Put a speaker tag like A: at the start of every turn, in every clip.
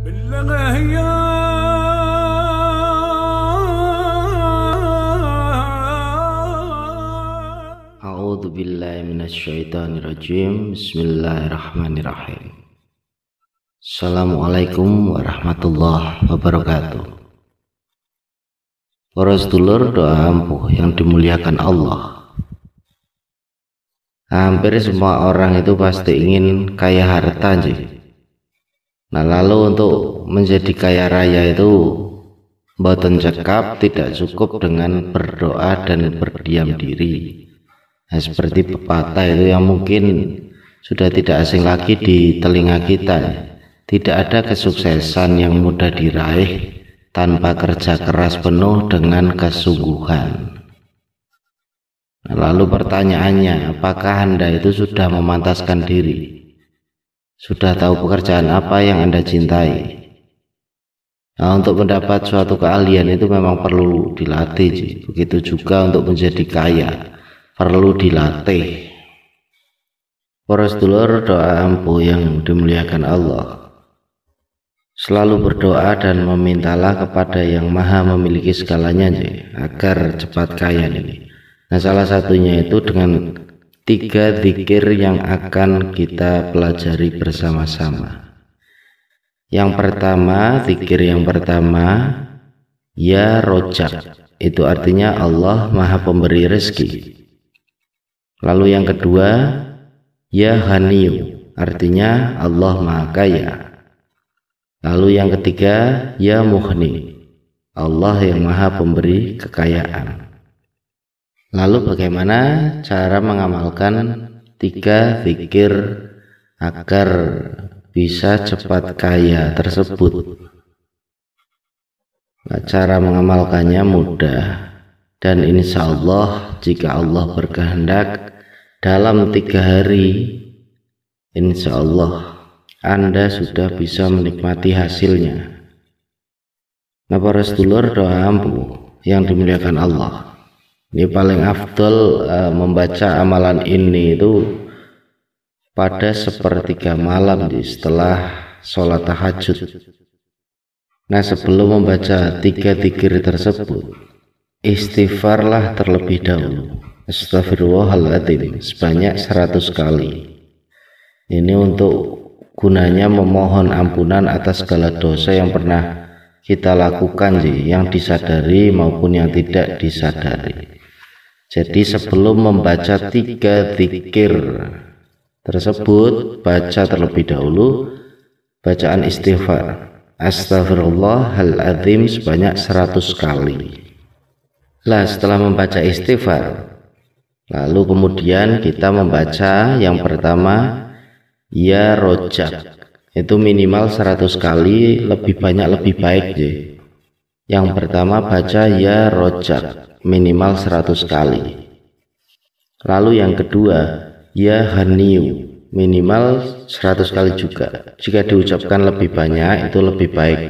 A: A'udzu billahi minasyaitonir rajim. Bismillahirrahmanirrahim. Assalamualaikum warahmatullahi wabarakatuh. Para sedulur doa ampuh yang dimuliakan Allah. Hampir semua orang itu pasti ingin kaya harta sih. Nah, lalu untuk menjadi kaya raya itu mboten cekap, tidak cukup dengan berdoa dan berdiam diri. Nah, seperti pepatah itu yang mungkin sudah tidak asing lagi di telinga kita. Tidak ada kesuksesan yang mudah diraih tanpa kerja keras penuh dengan kesungguhan. Nah, lalu pertanyaannya, apakah Anda itu sudah memantaskan diri? Sudah tahu pekerjaan apa yang Anda cintai? Nah, untuk mendapat suatu keahlian itu memang perlu dilatih. Begitu juga untuk menjadi kaya, perlu dilatih. Para sedulur doa ampuh yang dimuliakan Allah, selalu berdoa dan memintalah kepada yang maha memiliki segalanya agar cepat kaya ini. Nah, salah satunya itu dengan 3 zikir yang akan kita pelajari bersama-sama. Yang pertama, zikir yang pertama, ya rojak, itu artinya Allah maha pemberi rezeki. Lalu yang kedua, ya ghaniyu, artinya Allah maha kaya. Lalu yang ketiga, ya mughni, Allah yang maha pemberi kekayaan. Lalu bagaimana cara mengamalkan 3 zikir agar bisa cepat kaya tersebut? Nah, cara mengamalkannya mudah, dan insya Allah jika Allah berkehendak dalam 3 hari insya Allah Anda sudah bisa menikmati hasilnya. Nah, para sedulur doa ampuh yang dimuliakan Allah, ini paling afdol membaca amalan ini itu pada 1/3 malam setelah sholat tahajud. Nah, sebelum membaca 3 zikir tersebut, istighfarlah terlebih dahulu. Astaghfirullahaladzim sebanyak 100 kali. Ini untuk gunanya memohon ampunan atas segala dosa yang pernah kita lakukan yang disadari maupun yang tidak disadari. Jadi sebelum membaca 3 zikir tersebut, baca terlebih dahulu bacaan istighfar Astaghfirullahaladzim sebanyak 100 kali. Lah, setelah membaca istighfar, lalu kemudian kita membaca yang pertama, ya rojak, itu minimal 100 kali, lebih banyak lebih baik. Yang pertama baca ya rojak minimal 100 kali. Lalu yang kedua, ya ghaniyu, minimal 100 kali juga. Jika diucapkan lebih banyak itu lebih baik.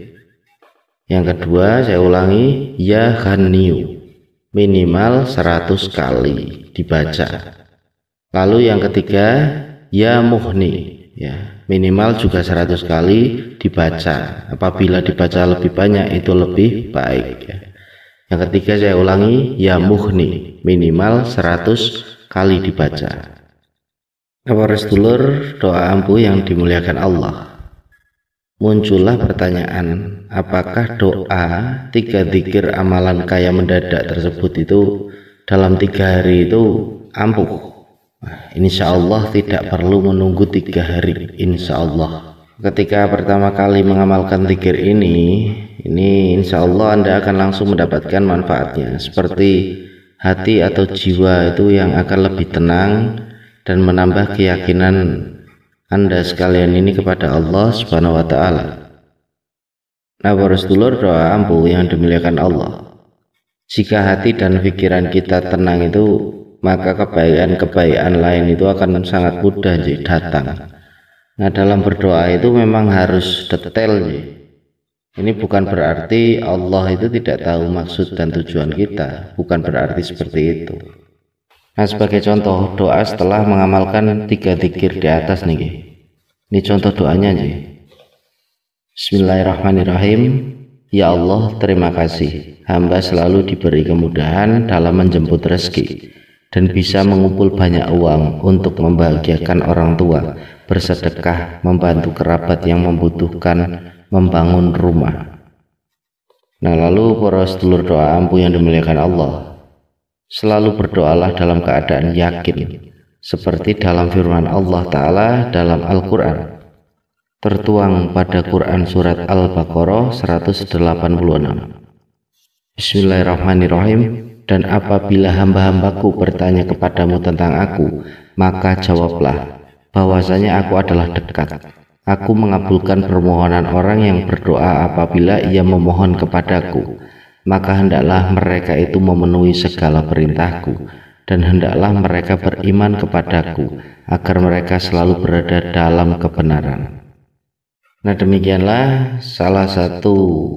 A: Yang kedua, saya ulangi, ya ghaniyu, minimal 100 kali dibaca. Lalu yang ketiga, ya mughni, minimal juga 100 kali dibaca. Apabila dibaca lebih banyak itu lebih baik. Yang ketiga, saya ulangi, ya mughni, minimal 100 kali dibaca. Para sedulur doa ampuh yang dimuliakan Allah, muncullah pertanyaan, apakah doa 3 zikir amalan kaya mendadak tersebut itu dalam 3 hari itu ampuh? Insya Allah tidak perlu menunggu 3 hari. Insya Allah ketika pertama kali mengamalkan zikir ini insya Allah Anda akan langsung mendapatkan manfaatnya, seperti hati atau jiwa itu yang akan lebih tenang dan menambah keyakinan Anda sekalian ini kepada Allah Subhanahu wa Ta'ala. Nah, para sedulur doa ampuh yang dimuliakan Allah, jika hati dan pikiran kita tenang itu, maka kebaikan-kebaikan lain itu akan sangat mudah datang. Nah, dalam berdoa itu memang harus detail. Ini bukan berarti Allah itu tidak tahu maksud dan tujuan kita, bukan berarti seperti itu. Nah, sebagai contoh doa setelah mengamalkan 3 zikir di atas nih. Ini contoh doanya Bismillahirrahmanirrahim. Ya Allah, terima kasih. Hamba selalu diberi kemudahan dalam menjemput rezeki dan bisa mengumpul banyak uang untuk membahagiakan orang tua, bersedekah, membantu kerabat yang membutuhkan, membangun rumah. Nah, lalu para sedulur doa ampuh yang dimuliakan Allah, selalu berdoalah dalam keadaan yakin, seperti dalam firman Allah Ta'ala dalam Al-Quran, tertuang pada Quran surat Al-Baqarah 186. Bismillahirrahmanirrahim. Dan apabila hamba-hambaku bertanya kepadamu tentang aku, maka jawablah bahwasanya aku adalah dekat. Aku mengabulkan permohonan orang yang berdoa apabila ia memohon kepadaku. Maka hendaklah mereka itu memenuhi segala perintahku, dan hendaklah mereka beriman kepadaku, agar mereka selalu berada dalam kebenaran. Nah, demikianlah salah satu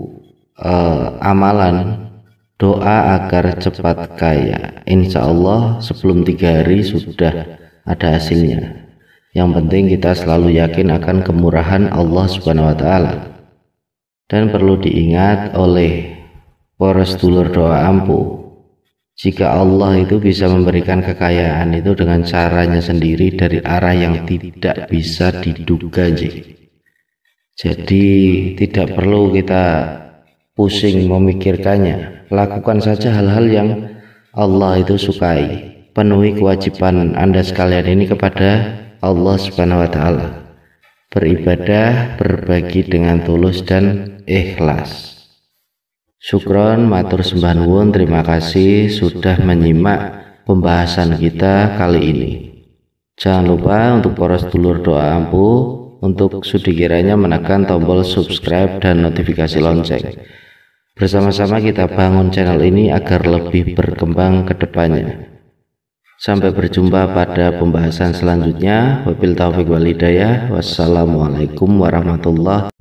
A: amalan doa agar cepat kaya. Insya Allah sebelum 3 hari sudah ada hasilnya. Yang penting kita selalu yakin akan kemurahan Allah Subhanahu wa Ta'ala. Dan perlu diingat oleh para sedulur doa ampuh, jika Allah itu bisa memberikan kekayaan itu dengan caranya sendiri dari arah yang tidak bisa diduga. Jadi tidak perlu kita pusing memikirkannya. Lakukan saja hal-hal yang Allah itu sukai. Penuhi kewajiban Anda sekalian ini kepada Allah Subhanahu wa Ta'ala. Beribadah, berbagi dengan tulus dan ikhlas. Syukron, matur sembah nuwun, terima kasih sudah menyimak pembahasan kita kali ini. Jangan lupa untuk para sedulur doa ampuh untuk sudi kiranya menekan tombol subscribe dan notifikasi lonceng. Bersama-sama kita bangun channel ini agar lebih berkembang ke depannya. Sampai berjumpa pada pembahasan selanjutnya. Wabillahi taufiq wal hidayah. Wassalamualaikum warahmatullahi wabarakatuh.